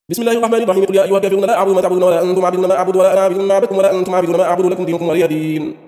بسم الله الرحمن الرحيم. قل يا أيها الكافرون لا أعبد ما تعبدون ولا أنتم عابدون ما أعبد ولا أنا عابد ما عبدتم ولا أنتم عابدون ما أعبد لكم دينكم ولي دين.